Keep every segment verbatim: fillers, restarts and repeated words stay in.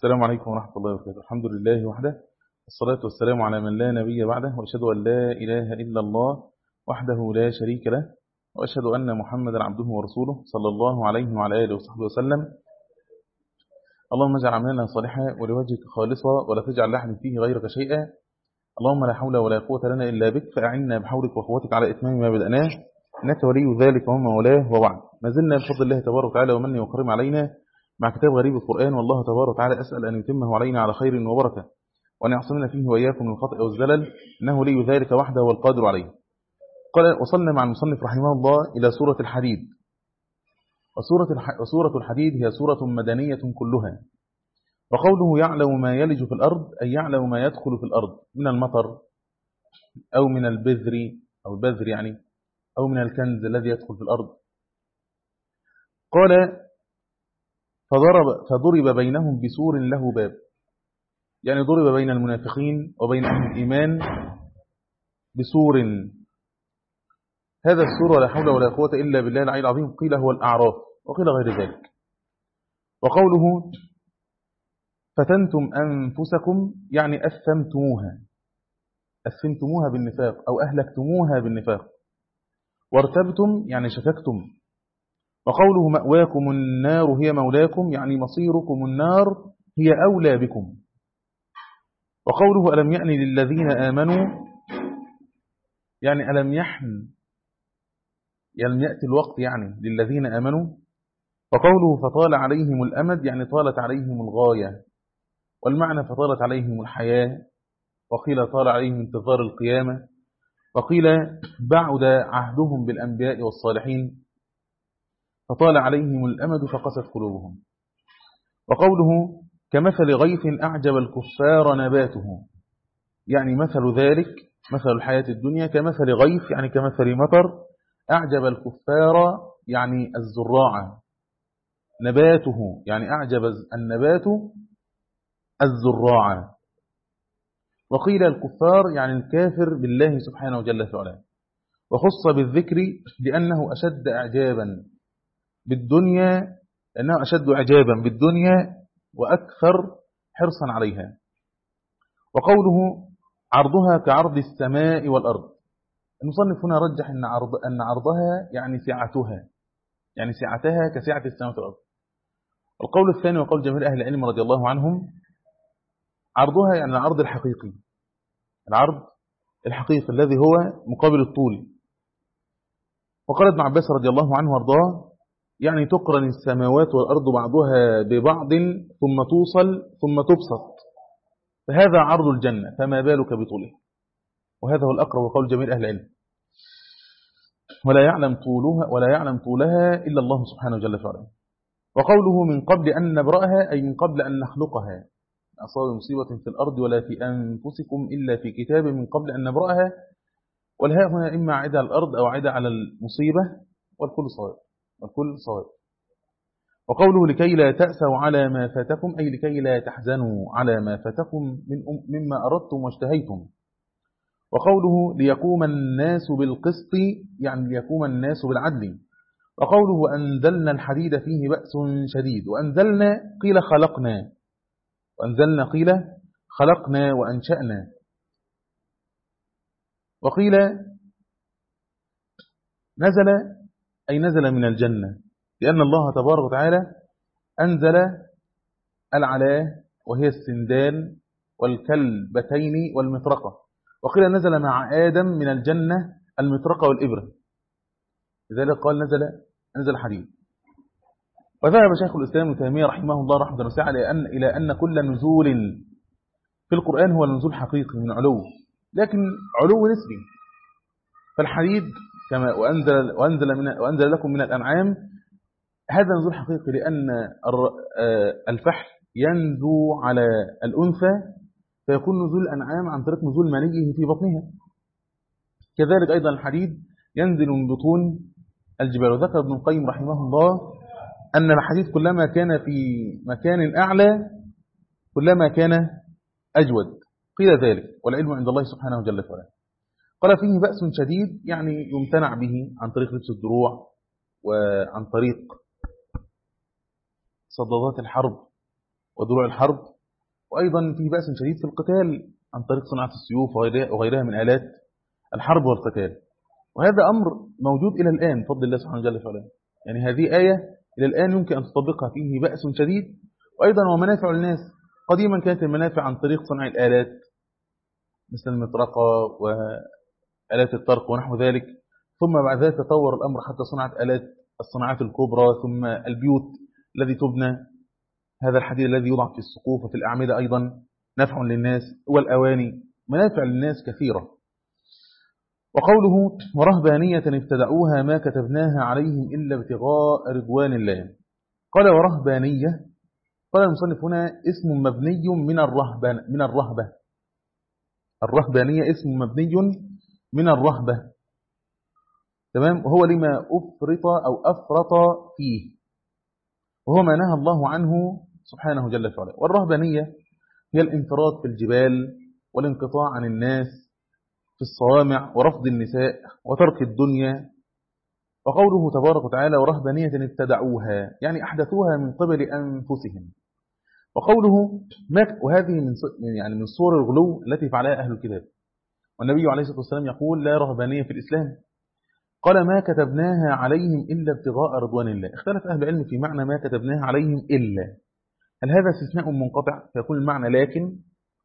السلام عليكم ورحمة الله وبركاته. الحمد لله وحده، والصلاة والسلام على من لا نبي بعده، وأشهد أن لا إله إلا الله وحده لا شريك له، وأشهد أن محمدا عبده ورسوله صلى الله عليه وعلى آله وصحبه وسلم. اللهم اجعل عملنا صالحا ولوجهك خالصا ولا تجعل لحن فيه غيرك شيئا. اللهم لا حول ولا قوة لنا إلا بك، فأعنا بحولك وقوتك على إتمام ما بدأناه، إنك ولي ذلك ومن مولاه. وبعد، ما زلنا بفضل الله تبارك وتعالى ومنه وكرم علينا مع كتاب غريب القرآن، والله تبارك وتعالى أسأل أن يتمه علينا على خير وبركة، وأن يعصمنا فيه وإياكم من الخطأ والزلل، إنه ولي ذلك وحده والقادر عليه. قال: وصلنا مع المصنف رحمه الله إلى سورة الحديد. وسورة الح... وسورة الحديد هي سورة مدنية كلها. وقوله يعلم ما يلج في الأرض أي يعلم ما يدخل في الأرض من المطر أو من البذر أو البذر يعني أو من الكنز الذي يدخل في الأرض. قال: فضرب, فضرب بينهم بسور له باب، يعني ضرب بين المنافقين وبين أهل الإيمان بسور. هذا السور لا حول ولا قوة إلا بالله العلي العظيم، قيل هو الأعراف وقيل غير ذلك. وقوله فتنتم أنفسكم يعني أثمتموها، أثمتموها بالنفاق أو أهلكتموها بالنفاق. وارتبتم يعني شككتم. وقوله مأواكم النار هي مولاكم يعني مصيركم النار هي أولى بكم. وقوله ألم يأن للذين آمنوا يعني ألم يحن يعني يأتي الوقت يعني للذين آمنوا. وقوله فطال عليهم الأمد يعني طالت عليهم الغاية، والمعنى فطالت عليهم الحياة، وقيل طال عليهم انتظار القيامة، وقيل بعد عهدهم بالأنبياء والصالحين فطال عليهم الأمد فقست قلوبهم. وقوله كمثل غيث أعجب الكفار نباته يعني مثل ذلك مثل الحياة الدنيا كمثل غيث يعني كمثل مطر أعجب الكفار يعني الزراعة، نباته يعني أعجب النبات الزراعة. وقيل الكفار يعني الكافر بالله سبحانه وجل وعلا. وخص بالذكر لأنه أشد إعجابا بالدنيا لأنه أشد إعجابا بالدنيا وأكثر حرصا عليها. وقوله عرضها كعرض السماء والأرض، المصنف هنا رجح أن, عرض أن عرضها يعني سعتها يعني سعتها كسعة السماء والأرض. القول الثاني وقول جميع أهل العلم رضي الله عنهم عرضها يعني العرض الحقيقي، العرض الحقيقي الذي هو مقابل الطول. وقال ابن عباس رضي الله عنه وارضاه يعني تقرن السماوات والأرض بعضها ببعض ثم توصل ثم تبسط، فهذا عرض الجنة فما بالك بطوله. وهذا هو الأقرب وقول جميع أهل العلم. ولا يعلم طولها ولا يعلم طولها إلا الله سبحانه وجل وعلا. وقوله من قبل أن نبرأها أي من قبل أن نخلقها، أصاب مصيبة في الأرض ولا في أنفسكم إلا في كتاب من قبل أن نبرأها. والهاء هنا إما عادة على الأرض أو عادة على المصيبة، والكل صواب والكل صواب. وقوله لكي لا تأسوا على ما فاتكم أي لكي لا تحزنوا على ما فاتكم من مما أردتم واشتهيتم. وقوله ليقوم الناس بالقسط يعني ليقوم الناس بالعدل. وقوله وأنزلنا الحديد فيه بأس شديد، وأنزلنا قيل خلقنا وأنزلنا قيل خلقنا وأنشأنا. وقيل نزل أي نزل من الجنة، لأن الله تبارك وتعالى أنزل العلاه وهي السندان والكلبتين والمطرقة. وقيل نزل مع آدم من الجنة المطرقة والإبرة، لذلك قال نزل نزل حديد. وذهب شيخ الإسلام ابن تيمية رحمه الله رحمة واسعة إلى أن إلى أن كل نزول في القرآن هو النزول حقيقي من علو، لكن علو نسبي. فالحديد كما وأنزل وأنزل من وأنزل لكم من الأنعام هذا نزول حقيقي، لأن الفحل ينزو على الأنثى فيكون نزول الأنعام عن طريق نزول منيه في بطنها. كذلك أيضا الحديد ينزل من بطون الجبال. وذكر ابن القيم رحمه الله أن الحديد كلما كان في مكان أعلى كلما كان أجود، قيل ذلك والعلم عند الله سبحانه وجل وعلا. قال فيه بأس شديد يعني يمتنع به عن طريق لبس الدروع وعن طريق صدادات الحرب ودروع الحرب، وأيضا في بأس شديد في القتال عن طريق صناعة السيوف وغيرها من آلات الحرب والقتال. وهذا أمر موجود إلى الآن بفضل الله سبحانه وتعالى. يعني هذه آية إلى الآن يمكن أن تطبقها، فيه بأس شديد وأيضا ومنافع للناس. قديما كانت المنافع عن طريق صنع الآلات مثل المطرقة وآلات الطرق ونحو ذلك، ثم بعد ذلك تطور الأمر حتى صنعت آلات الصناعات الكبرى، ثم البيوت الذي تبنى، هذا الحديد الذي يوضع في السقوف وفي الأعمدة أيضا نفع للناس، والأواني، منافع للناس كثيرة. وقوله ورهبانية ابتدعوها ما كتبناها عليهم إلا ابتغاء رضوان الله. قال ورهبانية، قال المصنف هنا اسم مبني من الرهبة من الرهبة الرهبانية اسم مبني من الرهبة، تمام، وهو لما أفرط أو أفرط فيه، وهو ما نهى الله عنه سبحانه جل وعلا. والرهبانية هي الانفراد في الجبال والانقطاع عن الناس في الصوامع ورفض النساء وترك الدنيا. وقوله تبارك وتعالى ورهبانية ابتدعوها يعني أحدثوها من قبل أنفسهم. وقوله ما، وهذه من يعني من صور الغلو التي فعلها أهل الكتاب. والنبي عليه الصلاة والسلام يقول لا رهبانية في الإسلام. قال ما كتبناها عليهم إلا ابتغاء رضوان الله. اختلف أهل العلم في معنى ما كتبناها عليهم إلا، هل هذا استثناء منقطع فيكون المعنى لكن،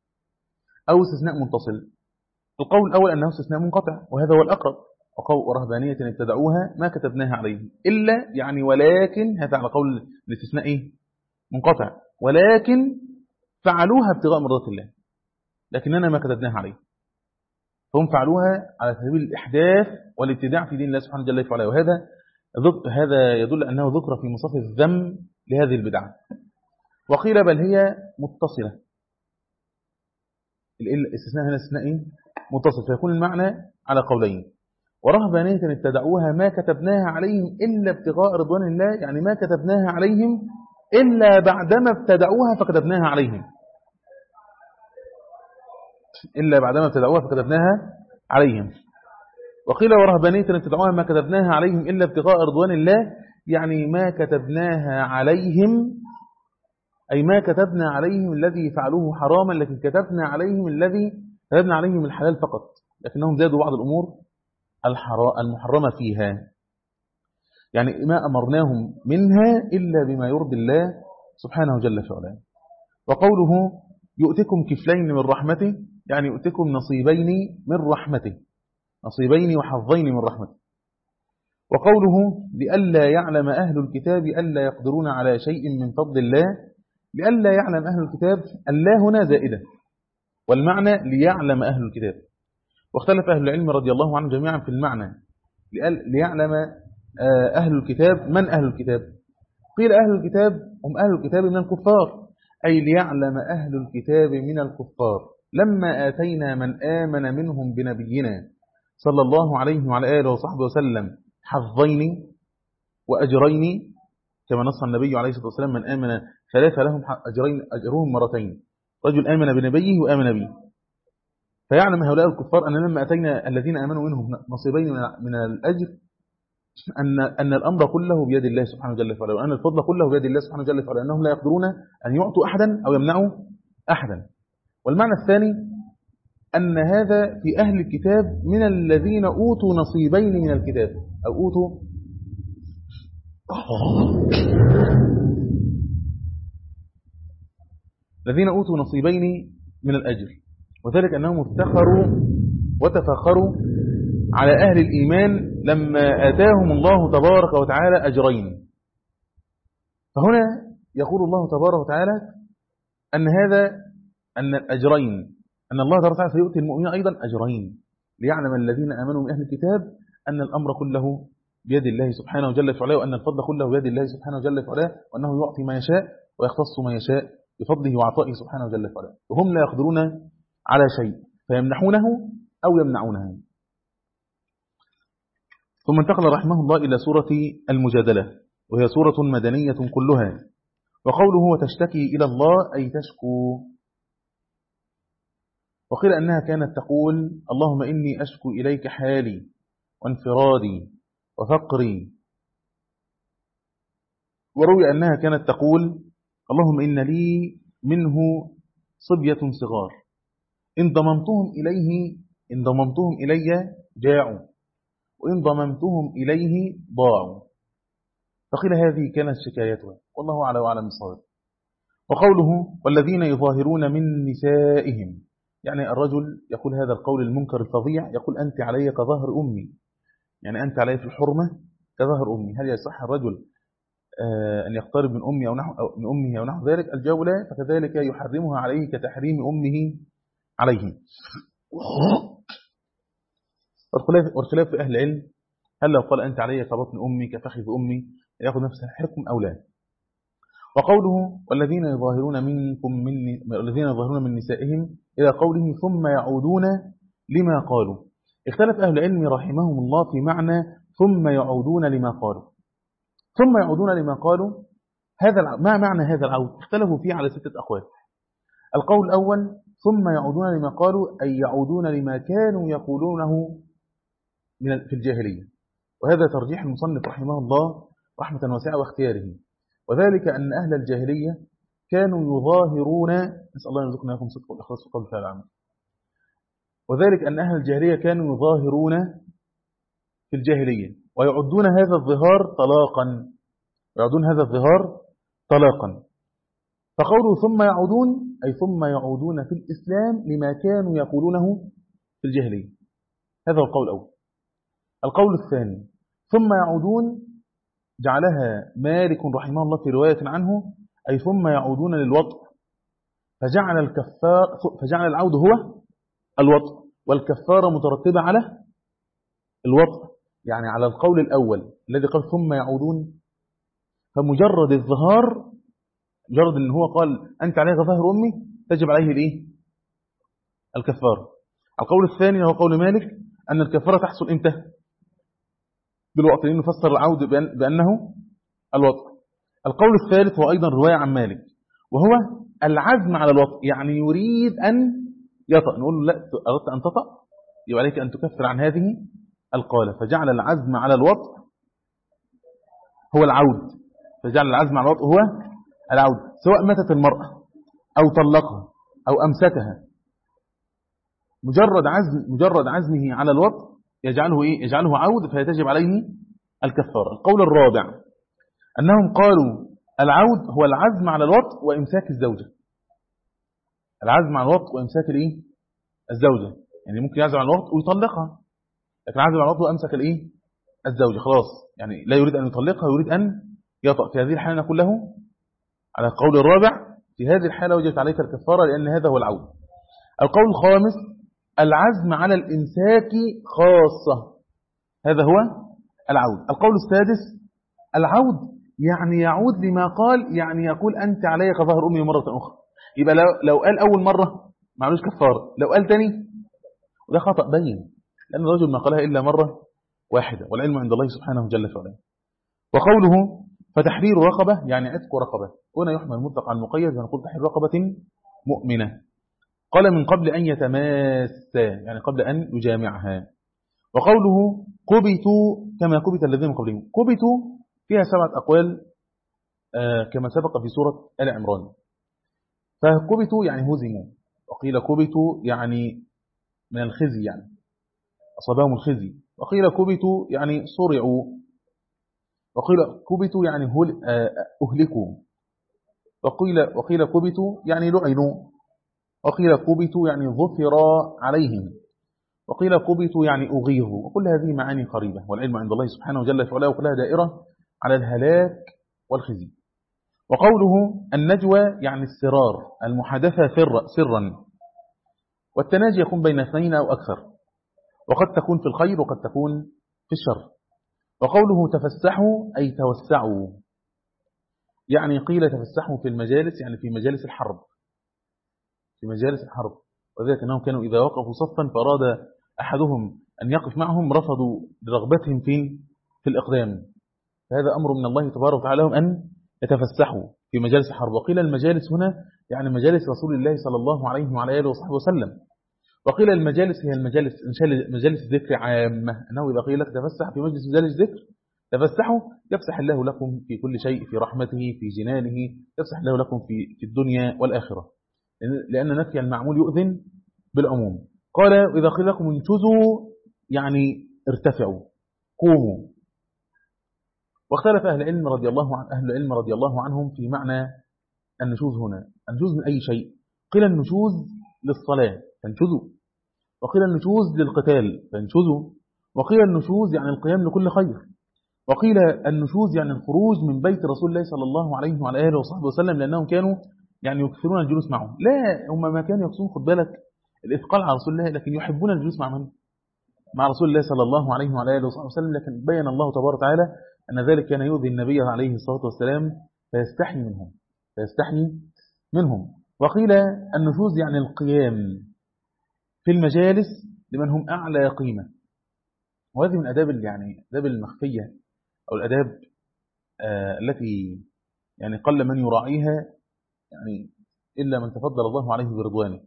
أو استثناء متصل؟ القول الأول أنه استثناء منقطع وهذا هو الأقرب. وقول رهبانية ابتدعوها ما كتبناها عليهم إلا يعني ولكن، هذا على قول الاستثناء إيه؟ منقطع، ولكن فعلوها ابتغاء مرضات الله، لكننا ما كتبناها عليهم. فهم فعلوها على سبيل الإحداث والابتداع في دين الله سبحانه جل وعلا، وهذا هذا يدل أنه ذكر في مصاف الذم لهذه البدعة. وقيل بل هي متصلة، الاستثناء هنا استثناء إيه؟ متصل، فيكون المعنى على قولين. ورهبانية ابتدعوها ما كتبناها عليهم إلا ابتغاء رضوان الله، يعني ما كتبناها عليهم إلا بعدما ابتدعوها فكتبناها عليهم، إلا بعدما ابتدعوها فكتبناها عليهم. وقيل ورهبانية ابتدعوها ما كتبناها عليهم إلا ابتغاء رضوان الله، يعني ما كتبناها عليهم أي ما كتبنا عليهم الذي فعلوه حراما، لكن كتبنا عليهم الذي كتبنا عليهم الحلال فقط، لكنهم زادوا بعض الأمور المحرمة فيها، يعني ما أمرناهم منها إلا بما يرضي الله سبحانه جل وعلا. وقوله يؤتكم كفلين من رحمته يعني يؤتكم نصيبين من رحمته، نصيبين وحظين من رحمته. وقوله لئلا يعلم أهل الكتاب ألا يقدرون على شيء من فضل الله، لئلا يعلم أهل الكتاب ألا هنا زائدة، والمعنى ليعلم أهل الكتاب. واختلف أهل العلم رضي الله عنهم جميعا في المعنى ليعلم أهل الكتاب من أهل الكتاب. قيل أهل الكتاب هم أهل الكتاب من الكفار، أي ليعلم أهل الكتاب من الكفار لما آتينا من آمن منهم بنبينا صلى الله عليه وعلى آله وصحبه وسلم حظين وأجرين، كما نص النبي عليه الصلاة والسلام من آمن ثلاثة لهم أجرين أجرهم مرتين، رجل آمن بنبيه وآمن به. فيعلم هؤلاء الكفار أن لما أتينا الذين آمنوا منهم نصيبين من الأجر أن أن الأمر كله بيد الله سبحانه جل وعلا، وأن الفضل كله بيد الله سبحانه جل وعلا، أنهم لا يقدرون أن يعطوا أحدا أو يمنعوا أحدا. والمعنى الثاني أن هذا في أهل الكتاب من الذين أوتوا نصيبين من الكتاب، أو أوتوا الذين أوتوا نصيبين من الأجر، وذلك أنهم افتخروا وتفخروا على أهل الإيمان لما آتاهم الله تبارك وتعالى أجرين. فهنا يقول الله تبارك وتعالى أن هذا أن الأجرين أن الله تبارك وتعالى سيؤتي المؤمنين أيضا أجرين، ليعلم الذين آمنوا من أهل الكتاب أن الأمر كله بيد الله سبحانه وجل وعلا، وأن الفضل كله بيد الله سبحانه وجل وعلا، وأنه يعطي ما يشاء ويختص ما يشاء بفضله وعطائه سبحانه وجل وعلا، وهم لا يقدرون على شيء فيمنحونه أو يمنعونه. ثم انتقل رحمه الله إلى سورة المجادلة، وهي سورة مدنية كلها. وقوله وتشتكي إلى الله أي تشكو. وقيل أنها كانت تقول اللهم إني أشكو إليك حالي وانفرادي وفقري. وروي أنها كانت تقول اللهم إن لي منه صبية صغار إن ضممتهم إليه إن ضممتهم إلي جاعوا وإن ضممتهم إليه ضاعوا. فقيل هذه كانت شكايتها والله أعلى وأعلم الصواب. وقوله والذين يظاهرون من نسائهم، يعني الرجل يقول هذا القول المنكر الفظيع، يقول أنت علي كظهر أمي، يعني أنت علي في الحرمة كظهر أمي. هل يصح الرجل أن يقترب من أمي أو نحو أو من أمه أو نحو ذلك؟ الجواب لا، فكذلك يحرمها عليه كتحريم أمه عليه. والخلاف في أهل العلم هل لو قال أنت علي كبطن أمي كفخذ أمي يأخذ نفس الحكم أو لا. وقوله والذين يظاهرون منكم من الذين يظاهرون من نسائهم إلى قوله ثم يعودون لما قالوا. اختلف أهل العلم رحمهم الله في معنى ثم يعودون لما قالوا. ثم يعودون لما قالوا هذا ما معنى هذا العود؟ اختلفوا فيه على ستة أقوال. القول الأول ثم يعودون لما قالوا أي يعودون لما كانوا يقولونه في الجاهلية، وهذا ترجيح المصنف رحمه الله رحمة واسعة واختياره، وذلك أن أهل الجاهلية كانوا يظاهرون، نسأل الله يرزقنا لكم صدق والإخلاص في قول فعل العمل، وذلك أن أهل الجاهلية كانوا يظاهرون في الجاهلية ويعدون هذا الظهار طلاقا ويعدون هذا الظهار طلاقا. فقولوا ثم يعودون أي ثم يعودون في الإسلام لما كانوا يقولونه في الجاهلية. هذا القول الأول. القول الثاني ثم يعودون جعلها مالك رحمه الله في رواية عنه أي ثم يعودون للوطء، فجعل الكفار فجعل العود هو الوطء والكفارة مترتبة على الوطء، يعني على القول الأول الذي قال ثم يعودون، فمجرد الظهار مجرد ان هو قال أنت عليك ظهر أمي تجب عليه الايه الكفارة. القول الثاني هو قول مالك أن الكفارة تحصل إمتى؟ بالوقت، لأنه فسر العود بأنه الوطء. القول الثالث هو أيضا رواية عن مالك وهو العزم على الوطء، يعني يريد أن يطأ، نقول له لا أردت أن تطأ يبقى عليك أن تكفر عن هذه القالة، فجعل العزم على الوطء هو العود، فجعل العزم على الوطء هو العود، سواء ماتت المرأة أو طلقها أو أمسكها، مجرد عزم مجرد عزمه على الوطء يجعله إيه؟ يجعله عود فيتجب عليه الكفارة. القول الرابع أنهم قالوا العود هو العزم على الوطء وإمساك الزوجة، العزم على الوطء وإمساك الإيه؟ الزوجة، يعني ممكن يعزم على الوطء ويطلقها، لكن عزم على الوطء وأمسك الإيه؟ الزوجة، خلاص يعني لا يريد أن يطلقها يريد أن يطأ، في هذه الحالة نقول له على القول الرابع في هذه الحالة وجبت عليك الكفارة لأن هذا هو العود. القول الخامس العزم على الإمساك خاصة، هذا هو العود. القول السادس العود يعني يعود لما قال، يعني يقول أنت علي كظهر أمي مرة أخرى، يبقى لو, لو قال أول مرة معلوش كفارة، لو قال تاني وده خطأ بين، لأن الرجل ما قالها إلا مرة واحدة والعلم عند الله سبحانه جل وعلا. وقوله فتحرير رقبة يعني عتق رقبة، هنا يحمل المطلق على المقيد ونقول تحرير رقبة مؤمنة، قال من قبل أن يتماسا يعني قبل أن يجامعها. وقوله كبتوا كما كبت الذين من قبلهم، كبتوا فيها سبعة أقوال كما سبق في سورة آل عمران، فكبتوا يعني هزموا، وقيل كبتوا يعني من الخزي يعني أصابهم الخزي، وقيل كبتوا يعني صرعوا، وقيل كبتوا يعني أهلكوا، وقيل, وقيل كبتوا يعني لعنوا، وقيل كبتوا يعني ظفر عليهم، وقيل كبتوا يعني أغيظوا، وكل هذه معاني قريبة والعلم عند الله سبحانه وجل وعلا، وكلها دائرة على الهلاك والخزي. وقوله النجوى يعني السرار المحادثة سرا، والتناجي يكون بين اثنين أو أكثر، وقد تكون في الخير وقد تكون في الشر. وقوله تفسحوا أي توسعوا، يعني قيل تفسحوا في المجالس يعني في مجالس الحرب، في مجالس الحرب، وذلك أنهم كانوا إذا وقفوا صفا فأراد أحدهم أن يقف معهم رفضوا لرغبتهم في في الإقدام، فهذا أمر من الله تبارك وتعالى لهم أن يتفسحوا في مجالس الحرب. وقيل المجالس هنا يعني مجالس رسول الله صلى الله عليه وعلى آله وصحبه وسلم، وقيل المجالس هي المجالس مجالس ذكر عامة، أنه إذا قيل لك تفسح في مجلس مجالس ذكر تفسحوا يفسح الله لكم في كل شيء، في رحمته، في جنانه، يفسح الله لكم في في الدنيا والآخرة، لأن نفي المعمول يؤذن بالعموم. قال إذا قيل لكم انشزوا يعني ارتفعوا، قوموا. واختلف أهل العلم رضي الله عن أهل العلم رضي الله عنهم في معنى النشوز هنا. النشوز من أي شيء؟ قيل النشوز للصلاة فانشزوا، وقيل النشوز للقتال فانشزوا، وقيل النشوز يعني القيام لكل خير، وقيل النشوز يعني الخروج من بيت رسول الله صلى الله عليه وعلى آله وصحبه وسلم، لأنهم كانوا يعني يكثرون الجلوس معه. لا، هم ما كانوا يقصون، خد بالك، الإثقال على رسول الله، لكن يحبون الجلوس مع من؟ مع رسول الله صلى الله عليه وعلى آله وصحبه وسلم. لكن بين الله تبارك وتعالى أن ذلك كان يؤذي النبي عليه الصلاة والسلام فيستحي منهم فيستحي منهم. وقيل النشوز يعني القيام في المجالس لمن هم أعلى قيمة. وهذه من أداب يعني أداب المخفية أو الأداب آه التي يعني قل من يراعيها يعني إلا من تفضل الله عليه برضوانه.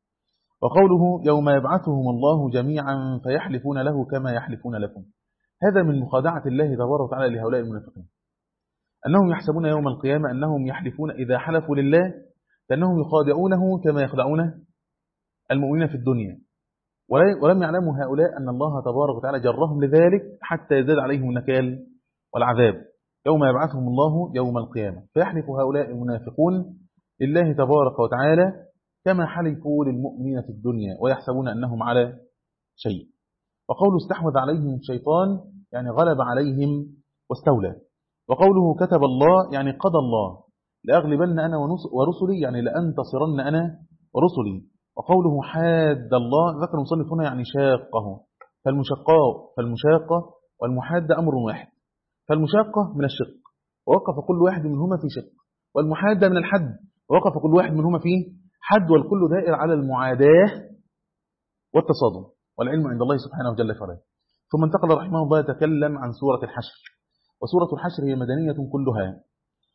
وقوله يوم يبعثهم الله جميعا فيحلفون له كما يحلفون لكم، هذا من مخادعة الله تبارك وتعالى لهؤلاء المنافقين، أنهم يحسبون يوم القيامة أنهم يحلفون إذا حلفوا لله فأنهم يخادعونه كما يخدعون المؤمنين في الدنيا، ولم يعلموا هؤلاء أن الله تبارك وتعالى جرهم لذلك حتى يزداد عليهم النكال والعذاب. يوم يبعثهم الله يوم القيامة فيحلف هؤلاء المنافقون لله تبارك وتعالى كما حلفوا للمؤمنين في الدنيا ويحسبون أنهم على شيء. وقوله استحوذ عليهم الشيطان يعني غلب عليهم واستولى. وقوله كتب الله يعني قضى الله لأغلبن أنا ورسلي يعني لأنتصرن أنا ورسلي. وقوله حاد الله ذكر المصنف هنا يعني شاقه، فالمشقاء فالمشاقة والمحاد أمر واحد. فالمشاقة من الشق ووقف كل واحد منهما في شق، والمحادة من الحد ووقف كل واحد منهما في حد، والكل دائر على المعاداة والتصادم، والعلم عند الله سبحانه جل وعلا. ثم انتقل رحمه الله يتكلم عن سورة الحشر، وسورة الحشر هي مدنية كلها.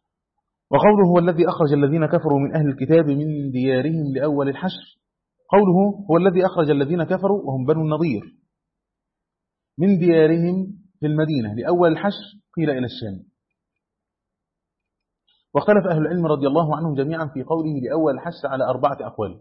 وقوله هو الذي أخرج الذين كفروا من أهل الكتاب من ديارهم لأول الحشر، قوله هو الذي أخرج الذين كفروا وهم بنو النضير من ديارهم في المدينة لأول الحشر قيل إلى الشام. واختلف أهل العلم رضي الله عنهم جميعا في قوله لأول الحشر على أربعة أقوال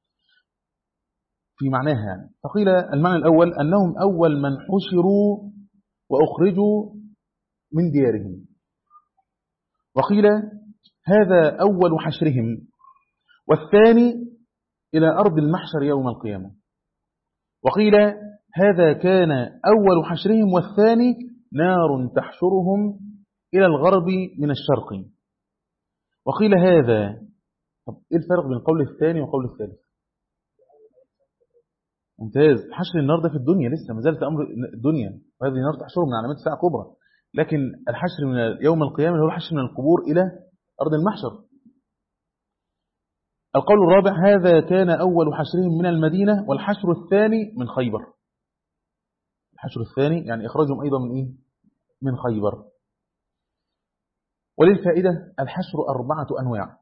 في معناها يعني. فقيل المعنى الأول أنهم أول من حشروا وأخرجوا من ديارهم، وقيل هذا أول حشرهم، والثاني إلى أرض المحشر يوم القيامة، وقيل هذا كان أول حشرهم والثاني نار تحشرهم إلى الغرب من الشرق، وقيل هذا. طب إيه الفرق بين القول الثاني والقول الثالث؟ ممتاز. حشر النار ده في الدنيا لسه ما زالت أمر الدنيا، وهذه النار تحشرهم من علامات الساعة الكبرى، لكن الحشر من يوم القيامة هو الحشر من القبور إلى أرض المحشر. القول الرابع هذا كان أول حشرهم من المدينة، والحشر الثاني من خيبر. الحشر الثاني يعني إخراجهم أيضا من إيه؟ من خيبر. وللفائدة الحشر أربعة أنواع: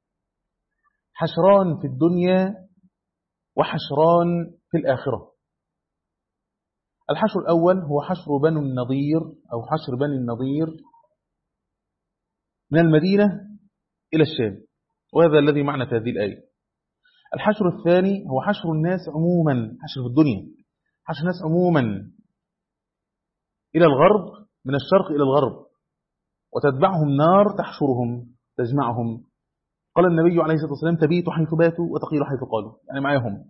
حشران في الدنيا وحشران في الآخرة. الحشر الأول هو حشر بنو النضير أو حشر بني النضير من المدينة إلى الشام، وهذا الذي معنى في هذه الآية. الحشر الثاني هو حشر الناس عموما، حشر في الدنيا، حشر الناس عموما إلى الغرب من الشرق إلى الغرب، وتتبعهم نار تحشرهم تجمعهم. قال النبي عليه الصلاة والسلام تبيت حيث باتوا وتقيل حيث قالوا، يعني معهم.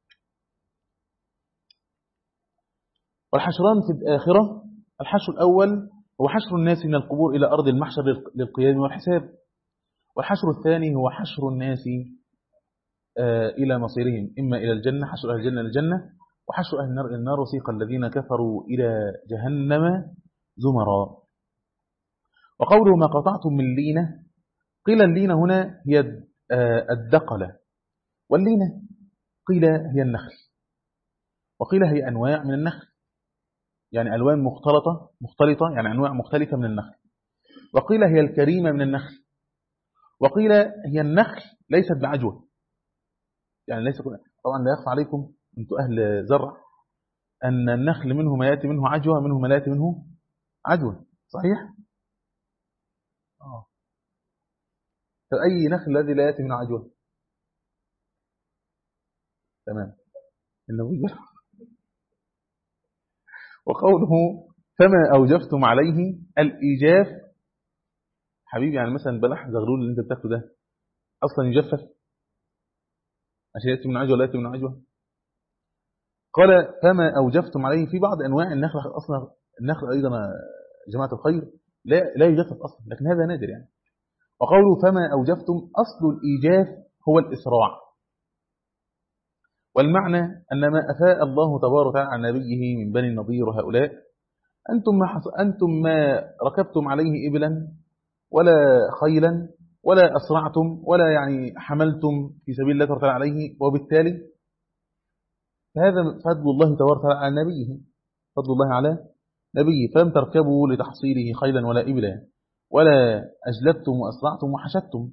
والحشران في الآخرة الحشر الأول هو حشر الناس من القبور إلى أرض المحشر للقيام والحساب، والحشر الثاني هو حشر الناس إلى مصيرهم إما إلى الجنة، حشر أهل الجنة للجنة، وحشر أهل النار إلى النار، وسيق الذين كفروا إلى جهنم زمرا. وقوله ما قطعتم من لينة، قيل اللينة هنا هي الدقلة، واللينة قيل هي النخل، وقيل هي أنواع من النخل، يعني ألوان مختلطة مختلطة يعني أنواع مختلفة من النخل، وقيل هي الكريمة من النخل، وقيل هي النخل ليست بعجوة، يعني ليس طبعا لا يخفى عليكم أنتم أهل زرع أن النخل منه ما يأتي منه عجوة، منه ما لا يأتي منه عجوة. صحيح؟ آه. فأي نخل الذي لا يأتي من عجوة؟ تمام. النبي. وقوله فما أوجفتم عليه الإيجاف. حبيبي يعني مثلا البلح زغلول اللي انت بتاكله ده أصلا يجفف عشان يأتي من عجوة ولا يأتي من عجوة. قال فما أوجفتم عليه. في بعض أنواع النخل أصلا، النخل أيضا جماعة الخير لا لا يجفف أصلا، لكن هذا نادر يعني. وقوله فما أوجفتم، أصل الإيجاف هو الإسراع، والمعنى أن ما أفاء الله تبارك وتعالى عن نبيه من بني النضير وهؤلاء، أنتم ما, حص... أنتم ما ركبتم عليه إبلا ولا خيلا ولا أسرعتم ولا يعني حملتم في سبيل الله تبارك وتعالى عليه، وبالتالي فهذا فضل الله تبارك وتعالى على نبيه، فضل الله على نبيه، فلم تركبوا لتحصيله خيلا ولا إبلا ولا أجلبتم وأسرعتم وحشدتم.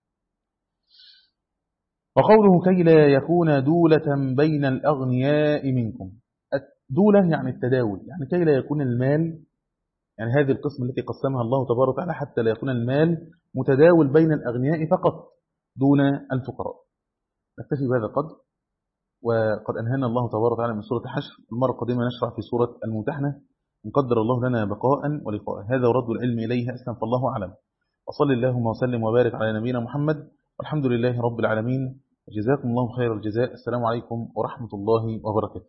وقوله كي لا يكون دولة بين الأغنياء منكم. الدولة يعني التداول، يعني كي لا يكون المال، يعني هذه القسم التي قسمها الله تبارك وتعالى حتى لا يكون المال متداول بين الأغنياء فقط دون الفقراء. نكتفي بهذا القدر، وقد أنهانا الله تبارك وتعالى من سورة الحشر. المرة القادمة نشرع في سورة الممتحنة، إن قدر الله لنا بقاء ولقاء. هذا ورد العلم إليها أسلم، فالله أعلم. وصل اللهم وسلم وبارك على نبينا محمد، والحمد لله رب العالمين. جزاكم الله خير الجزاء. السلام عليكم ورحمة الله وبركاته.